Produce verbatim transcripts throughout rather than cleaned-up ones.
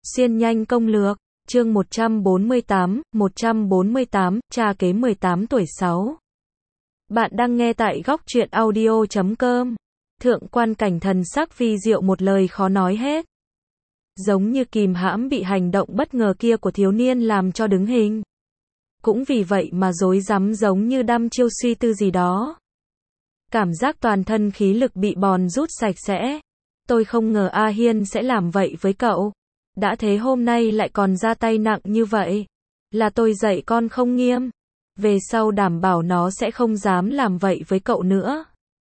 Xuyên nhanh công lược, chương một trăm bốn mươi tám, một trăm bốn mươi tám, cha kế mười tám tuổi sáu. Bạn đang nghe tại góc truyện audio chấm com. Thượng quan cảnh thần sắc phi diệu một lời khó nói hết. Giống như kìm hãm bị hành động bất ngờ kia của thiếu niên làm cho đứng hình. Cũng vì vậy mà rối rắm giống như đăm chiêu suy tư gì đó. Cảm giác toàn thân khí lực bị bòn rút sạch sẽ. Tôi không ngờ A Hiên sẽ làm vậy với cậu. Đã thế hôm nay lại còn ra tay nặng như vậy. Là tôi dạy con không nghiêm. Về sau đảm bảo nó sẽ không dám làm vậy với cậu nữa.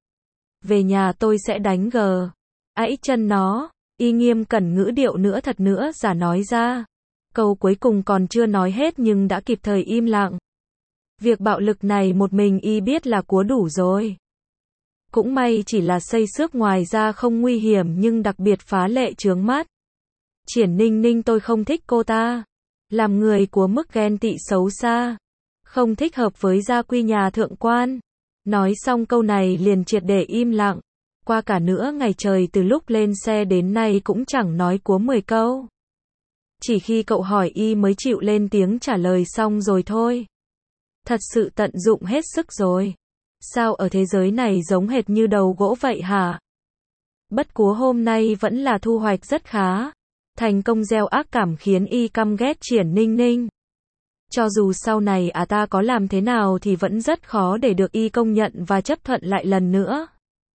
Về nhà tôi sẽ đánh gờ. Ẫy chân nó. Y nghiêm cẩn ngữ điệu nữa thật nữa giả nói ra. Câu cuối cùng còn chưa nói hết nhưng đã kịp thời im lặng. Việc bạo lực này một mình Y biết là cúa đủ rồi. Cũng may chỉ là xây xước ngoài ra không nguy hiểm nhưng đặc biệt phá lệ chướng mắt. Triển Ninh Ninh tôi không thích cô ta. Làm người của mức ghen tị xấu xa. Không thích hợp với gia quy nhà thượng quan. Nói xong câu này liền triệt để im lặng. Qua cả nửa ngày trời từ lúc lên xe đến nay cũng chẳng nói cúa mười câu. Chỉ khi cậu hỏi Y mới chịu lên tiếng trả lời xong rồi thôi. Thật sự tận dụng hết sức rồi. Sao ở thế giới này giống hệt như đầu gỗ vậy hả? Bất cúa hôm nay vẫn là thu hoạch rất khá. Thành công gieo ác cảm khiến Y căm ghét Triển Ninh Ninh. Cho dù sau này à ta có làm thế nào thì vẫn rất khó để được Y công nhận và chấp thuận lại lần nữa.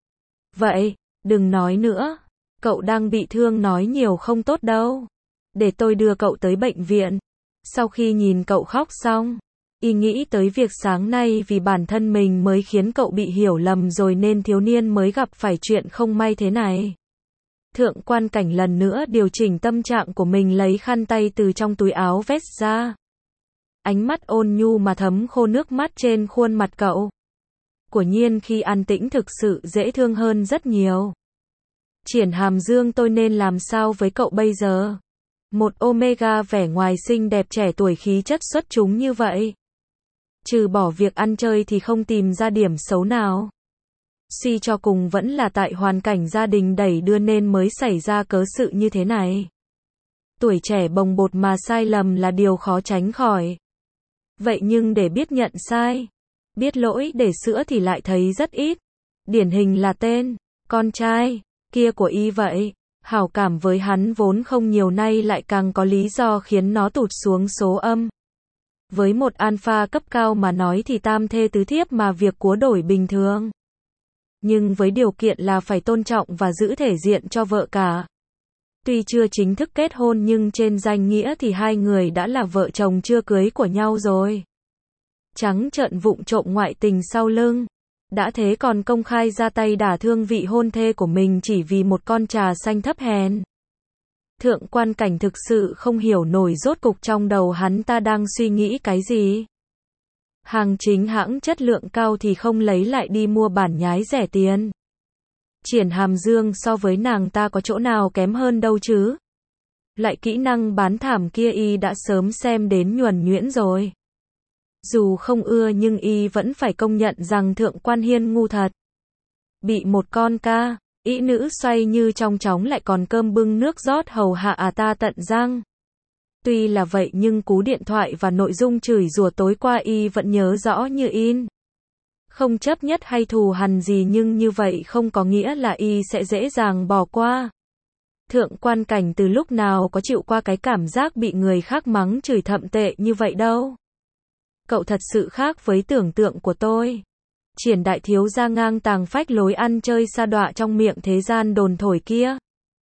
Vậy, đừng nói nữa. Cậu đang bị thương nói nhiều không tốt đâu. Để tôi đưa cậu tới bệnh viện. Sau khi nhìn cậu khóc xong, Y nghĩ tới việc sáng nay vì bản thân mình mới khiến cậu bị hiểu lầm rồi nên thiếu niên mới gặp phải chuyện không may thế này. Thượng quan cảnh lần nữa điều chỉnh tâm trạng của mình lấy khăn tay từ trong túi áo vest ra. Ánh mắt ôn nhu mà thấm khô nước mắt trên khuôn mặt cậu. Quả nhiên khi an tĩnh thực sự dễ thương hơn rất nhiều. Triển Hàm Dương tôi nên làm sao với cậu bây giờ? Một Omega vẻ ngoài xinh đẹp trẻ tuổi khí chất xuất chúng như vậy. Trừ bỏ việc ăn chơi thì không tìm ra điểm xấu nào. Suy cho cùng vẫn là tại hoàn cảnh gia đình đẩy đưa nên mới xảy ra cớ sự như thế này. Tuổi trẻ bồng bột mà sai lầm là điều khó tránh khỏi. Vậy nhưng để biết nhận sai, biết lỗi để sửa thì lại thấy rất ít. Điển hình là tên, con trai, kia của Y vậy. Hảo cảm với hắn vốn không nhiều nay lại càng có lý do khiến nó tụt xuống số âm. Với một alpha cấp cao mà nói thì tam thê tứ thiếp mà việc cúa đổi bình thường. Nhưng với điều kiện là phải tôn trọng và giữ thể diện cho vợ cả. Tuy chưa chính thức kết hôn nhưng trên danh nghĩa thì hai người đã là vợ chồng chưa cưới của nhau rồi. Trắng trợn vụng trộm ngoại tình sau lưng. Đã thế còn công khai ra tay đả thương vị hôn thê của mình chỉ vì một con trà xanh thấp hèn. Thượng quan cảnh thực sự không hiểu nổi rốt cục trong đầu hắn ta đang suy nghĩ cái gì. Hàng chính hãng chất lượng cao thì không lấy lại đi mua bản nhái rẻ tiền. Triển Hàm Dương so với nàng ta có chỗ nào kém hơn đâu chứ. Lại kỹ năng bán thảm kia Y đã sớm xem đến nhuần nhuyễn rồi. Dù không ưa nhưng Y vẫn phải công nhận rằng thượng quan hiên ngu thật. Bị một con ca, ỹ nữ xoay như trong chóng lại còn cơm bưng nước rót hầu hạ à ta tận răng. Tuy là vậy nhưng cú điện thoại và nội dung chửi rủa tối qua Y vẫn nhớ rõ như in. Không chấp nhất hay thù hằn gì nhưng như vậy không có nghĩa là Y sẽ dễ dàng bỏ qua. Thượng quan cảnh từ lúc nào có chịu qua cái cảm giác bị người khác mắng chửi thậm tệ như vậy đâu. Cậu thật sự khác với tưởng tượng của tôi. Triển đại thiếu gia ngang tàng phách lối ăn chơi sa đọa trong miệng thế gian đồn thổi kia.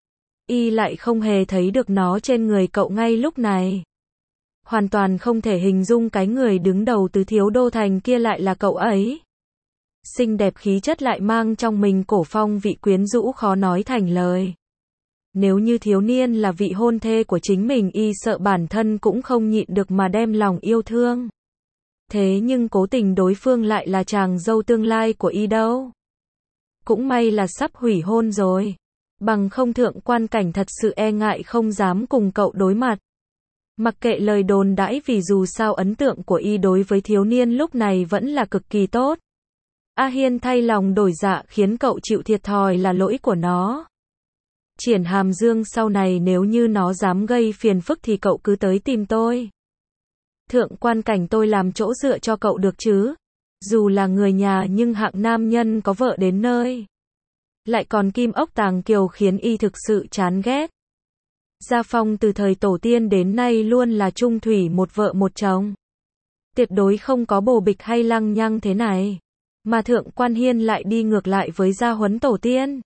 Y lại không hề thấy được nó trên người cậu ngay lúc này. Hoàn toàn không thể hình dung cái người đứng đầu tứ thiếu đô thành kia lại là cậu ấy. Xinh đẹp khí chất lại mang trong mình cổ phong vị quyến rũ khó nói thành lời. Nếu như thiếu niên là vị hôn thê của chính mình Y sợ bản thân cũng không nhịn được mà đem lòng yêu thương. Thế nhưng cố tình đối phương lại là chàng dâu tương lai của Y đâu. Cũng may là sắp hủy hôn rồi. Bằng không thượng quan cảnh thật sự e ngại không dám cùng cậu đối mặt. Mặc kệ lời đồn đãi vì dù sao ấn tượng của Y đối với thiếu niên lúc này vẫn là cực kỳ tốt. A Hiên thay lòng đổi dạ khiến cậu chịu thiệt thòi là lỗi của nó. Triển Hàm Dương sau này nếu như nó dám gây phiền phức thì cậu cứ tới tìm tôi. Thượng quan cảnh tôi làm chỗ dựa cho cậu được chứ. Dù là người nhà nhưng hạng nam nhân có vợ đến nơi. Lại còn kim ốc tàng kiều khiến y thực sự chán ghét. Gia Phong từ thời tổ tiên đến nay luôn là trung thủy một vợ một chồng. Tuyệt đối không có bồ bịch hay lăng nhăng thế này. Mà Thượng quan Hiên lại đi ngược lại với gia huấn tổ tiên.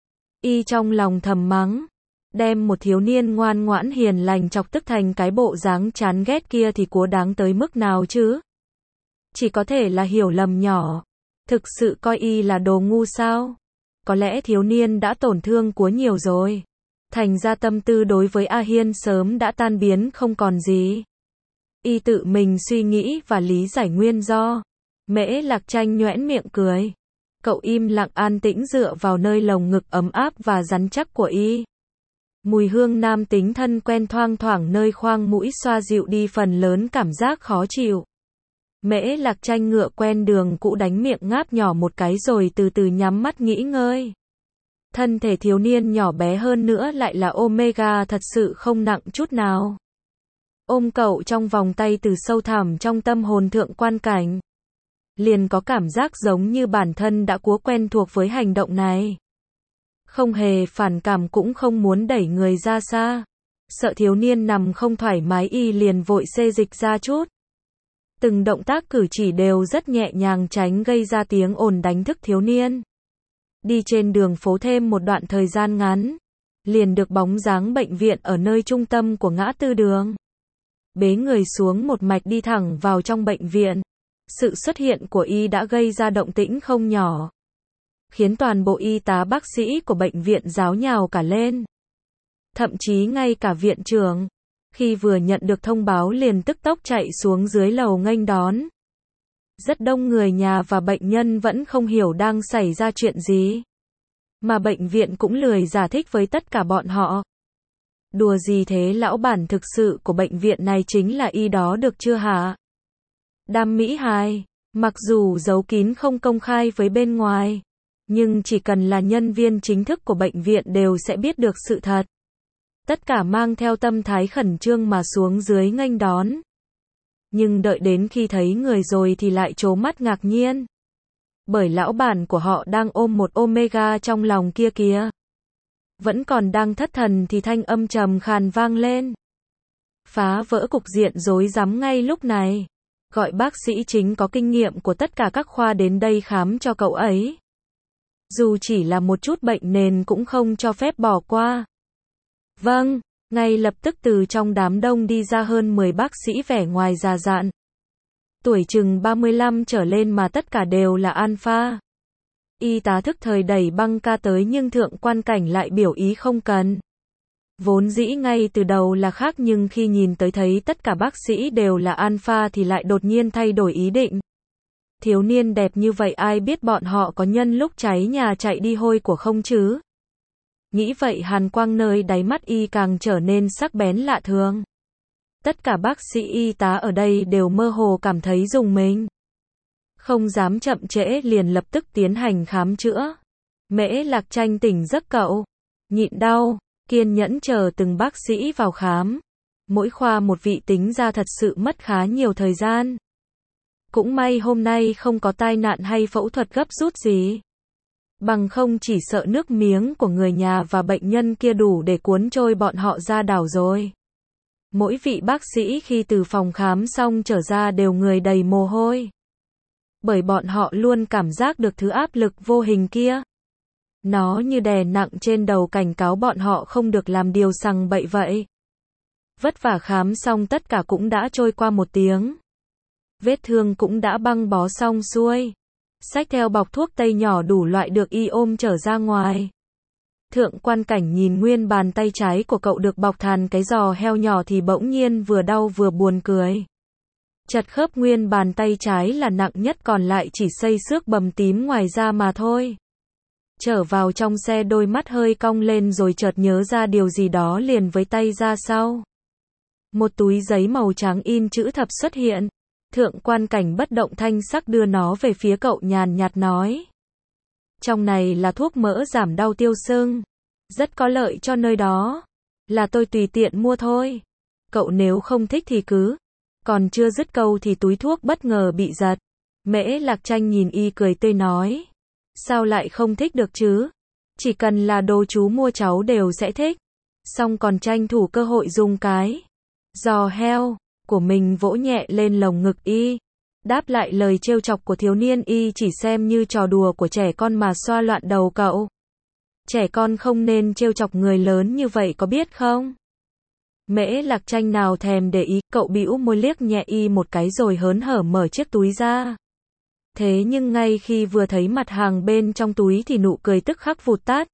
Y trong lòng thầm mắng. Đem một thiếu niên ngoan ngoãn hiền lành chọc tức thành cái bộ dáng chán ghét kia thì cố đáng tới mức nào chứ? Chỉ có thể là hiểu lầm nhỏ. Thực sự coi y là đồ ngu sao? Có lẽ thiếu niên đã tổn thương quá nhiều rồi. Thành ra tâm tư đối với A Hiên sớm đã tan biến không còn gì. Y tự mình suy nghĩ và lý giải nguyên do. Mễ Lạc Tranh nhoẻn miệng cười. Cậu im lặng an tĩnh dựa vào nơi lồng ngực ấm áp và rắn chắc của y. Mùi hương nam tính thân quen thoang thoảng nơi khoang mũi xoa dịu đi phần lớn cảm giác khó chịu. Mễ Lạc Tranh ngựa quen đường cũ đánh miệng ngáp nhỏ một cái rồi từ từ nhắm mắt nghỉ ngơi. Thân thể thiếu niên nhỏ bé hơn nữa lại là Omega thật sự không nặng chút nào. Ôm cậu trong vòng tay từ sâu thẳm trong tâm hồn Thượng quan cảnh. Liền có cảm giác giống như bản thân đã quá quen thuộc với hành động này. Không hề phản cảm cũng không muốn đẩy người ra xa. Sợ thiếu niên nằm không thoải mái y liền vội xê dịch ra chút. Từng động tác cử chỉ đều rất nhẹ nhàng tránh gây ra tiếng ồn đánh thức thiếu niên. Đi trên đường phố thêm một đoạn thời gian ngắn. Liền được bóng dáng bệnh viện ở nơi trung tâm của ngã tư đường. Bế người xuống một mạch đi thẳng vào trong bệnh viện. Sự xuất hiện của y đã gây ra động tĩnh không nhỏ. Khiến toàn bộ y tá bác sĩ của bệnh viện ráo nhào cả lên. Thậm chí ngay cả viện trưởng, khi vừa nhận được thông báo liền tức tốc chạy xuống dưới lầu nghênh đón. Rất đông người nhà và bệnh nhân vẫn không hiểu đang xảy ra chuyện gì. Mà bệnh viện cũng lười giải thích với tất cả bọn họ. Đùa gì thế, lão bản thực sự của bệnh viện này chính là y đó được chưa hả? Đam Mỹ Hài, mặc dù giấu kín không công khai với bên ngoài, nhưng chỉ cần là nhân viên chính thức của bệnh viện đều sẽ biết được sự thật. Tất cả mang theo tâm thái khẩn trương mà xuống dưới nghênh đón. Nhưng đợi đến khi thấy người rồi thì lại trố mắt ngạc nhiên. Bởi lão bản của họ đang ôm một Omega trong lòng kia kìa. Vẫn còn đang thất thần thì thanh âm trầm khàn vang lên. Phá vỡ cục diện rối rắm ngay lúc này. Gọi bác sĩ chính có kinh nghiệm của tất cả các khoa đến đây khám cho cậu ấy. Dù chỉ là một chút bệnh nền cũng không cho phép bỏ qua. Vâng, ngay lập tức từ trong đám đông đi ra hơn mười bác sĩ vẻ ngoài già dặn. Tuổi chừng ba mươi lăm trở lên mà tất cả đều là alpha. Y tá thức thời đẩy băng ca tới nhưng Thượng quan cảnh lại biểu ý không cần. Vốn dĩ ngay từ đầu là khác nhưng khi nhìn tới thấy tất cả bác sĩ đều là alpha thì lại đột nhiên thay đổi ý định. Thiếu niên đẹp như vậy ai biết bọn họ có nhân lúc cháy nhà chạy đi hôi của không chứ? Nghĩ vậy hàn quang nơi đáy mắt y càng trở nên sắc bén lạ thường. Tất cả bác sĩ y tá ở đây đều mơ hồ cảm thấy rùng mình. Không dám chậm trễ liền lập tức tiến hành khám chữa. Mễ Lạc Tranh tỉnh giấc cậu. Nhịn đau, kiên nhẫn chờ từng bác sĩ vào khám. Mỗi khoa một vị tính ra thật sự mất khá nhiều thời gian. Cũng may hôm nay không có tai nạn hay phẫu thuật gấp rút gì. Bằng không chỉ sợ nước miếng của người nhà và bệnh nhân kia đủ để cuốn trôi bọn họ ra đảo rồi. Mỗi vị bác sĩ khi từ phòng khám xong trở ra đều người đầy mồ hôi. Bởi bọn họ luôn cảm giác được thứ áp lực vô hình kia. Nó như đè nặng trên đầu cảnh cáo bọn họ không được làm điều sằng bậy vậy. Vất vả khám xong tất cả cũng đã trôi qua một tiếng. Vết thương cũng đã băng bó xong xuôi. Xách theo bọc thuốc tây nhỏ đủ loại được y ôm trở ra ngoài. Thượng quan cảnh nhìn nguyên bàn tay trái của cậu được bọc thàn cái giò heo nhỏ thì bỗng nhiên vừa đau vừa buồn cười. Chật khớp nguyên bàn tay trái là nặng nhất còn lại chỉ xây xước bầm tím ngoài da mà thôi. Trở vào trong xe đôi mắt hơi cong lên rồi chợt nhớ ra điều gì đó liền với tay ra sau. Một túi giấy màu trắng in chữ thập xuất hiện. Thượng quan cảnh bất động thanh sắc đưa nó về phía cậu nhàn nhạt nói. Trong này là thuốc mỡ giảm đau tiêu sưng. Rất có lợi cho nơi đó. Là tôi tùy tiện mua thôi. Cậu nếu không thích thì cứ. Còn chưa dứt câu thì túi thuốc bất ngờ bị giật. Mễ Lạc Tranh nhìn y cười tươi nói. Sao lại không thích được chứ? Chỉ cần là đồ chú mua cháu đều sẽ thích. Xong còn tranh thủ cơ hội dùng cái giò heo của mình vỗ nhẹ lên lồng ngực y. Đáp lại lời trêu chọc của thiếu niên, y chỉ xem như trò đùa của trẻ con mà xoa loạn đầu cậu. Trẻ con không nên trêu chọc người lớn như vậy có biết không? Mễ Lạc Tranh nào thèm để ý, cậu bĩu môi liếc nhẹ y một cái rồi hớn hở mở chiếc túi ra. Thế nhưng ngay khi vừa thấy mặt hàng bên trong túi thì nụ cười tức khắc vụt tắt.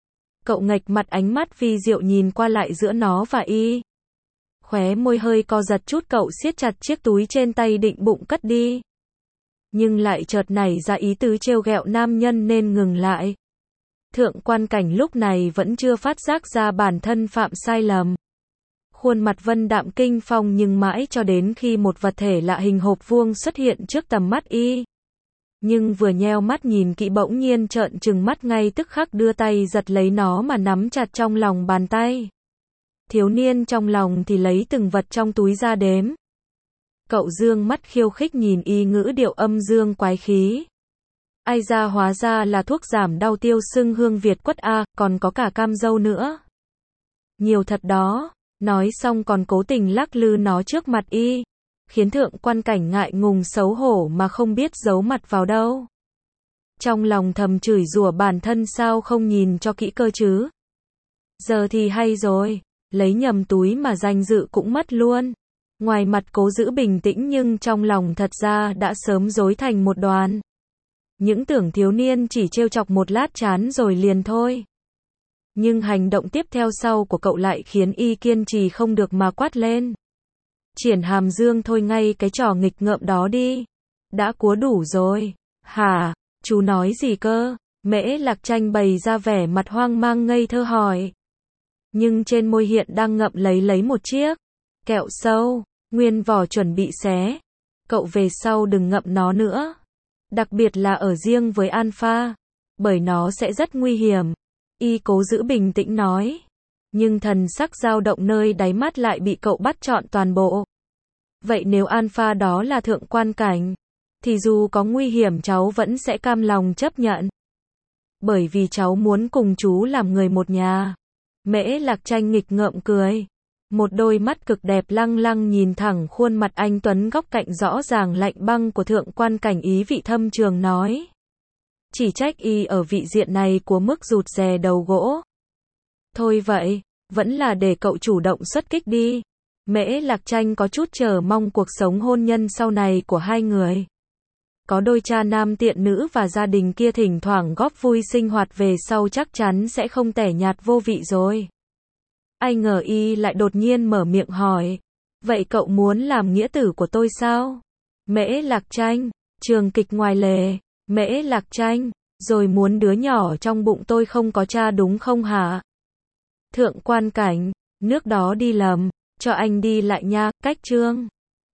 Cậu nghệch mặt, ánh mắt vi diệu nhìn qua lại giữa nó và y. Khóe môi hơi co giật chút, cậu siết chặt chiếc túi trên tay định bụng cất đi. Nhưng lại chợt nảy ra ý tứ trêu ghẹo nam nhân nên ngừng lại. Thượng Quan Cảnh lúc này vẫn chưa phát giác ra bản thân phạm sai lầm. Khuôn mặt vân đạm kinh phong, nhưng mãi cho đến khi một vật thể lạ hình hộp vuông xuất hiện trước tầm mắt y. Nhưng vừa nheo mắt nhìn kỹ bỗng nhiên trợn trừng mắt, ngay tức khắc đưa tay giật lấy nó mà nắm chặt trong lòng bàn tay. Thiếu niên trong lòng thì lấy từng vật trong túi ra đếm. Cậu dương mắt khiêu khích nhìn y, ngữ điệu âm dương quái khí. Ai ra, hóa ra là thuốc giảm đau tiêu sưng Hương Việt Quất a, còn có cả cam dâu nữa. Nhiều thật đó. Nói xong còn cố tình lắc lư nó trước mặt y, khiến Thượng Quan Cảnh ngại ngùng xấu hổ mà không biết giấu mặt vào đâu. Trong lòng thầm chửi rủa bản thân sao không nhìn cho kỹ cơ chứ. Giờ thì hay rồi, lấy nhầm túi mà danh dự cũng mất luôn. Ngoài mặt cố giữ bình tĩnh nhưng trong lòng thật ra đã sớm rối thành một đoàn. Những tưởng thiếu niên chỉ trêu chọc một lát chán rồi liền thôi. Nhưng hành động tiếp theo sau của cậu lại khiến y kiên trì không được mà quát lên. Triển Hàm Dương, thôi ngay cái trò nghịch ngợm đó đi. Đã cúa đủ rồi. Hả? Chú nói gì cơ? Mễ Lạc Tranh bày ra vẻ mặt hoang mang ngây thơ hỏi. Nhưng trên môi hiện đang ngậm lấy lấy một chiếc kẹo sâu, nguyên vỏ chuẩn bị xé. Cậu về sau đừng ngậm nó nữa. Đặc biệt là ở riêng với Alpha. Bởi nó sẽ rất nguy hiểm. Y cố giữ bình tĩnh nói. Nhưng thần sắc dao động nơi đáy mắt lại bị cậu bắt trọn toàn bộ. Vậy nếu Alpha đó là Thượng Quan Cảnh, thì dù có nguy hiểm cháu vẫn sẽ cam lòng chấp nhận. Bởi vì cháu muốn cùng chú làm người một nhà. Mễ Lạc Tranh nghịch ngợm cười. Một đôi mắt cực đẹp lăng lăng nhìn thẳng khuôn mặt anh tuấn góc cạnh rõ ràng lạnh băng của Thượng Quan Cảnh, ý vị thâm trường nói. Chỉ trách y ở vị diện này của mức rụt rè đầu gỗ. Thôi vậy, vẫn là để cậu chủ động xuất kích đi. Mễ Lạc Tranh có chút chờ mong cuộc sống hôn nhân sau này của hai người. Có đôi cha nam tiện nữ và gia đình kia thỉnh thoảng góp vui sinh hoạt về sau chắc chắn sẽ không tẻ nhạt vô vị rồi. Ai ngờ y lại đột nhiên mở miệng hỏi. Vậy cậu muốn làm nghĩa tử của tôi sao? Mễ Lạc Tranh, trường kịch ngoài lề. Mễ Lạc Tranh, rồi muốn đứa nhỏ trong bụng tôi không có cha đúng không hả? Thượng Quan Cảnh, nước đó đi lầm, cho anh đi lại nha, cách chương.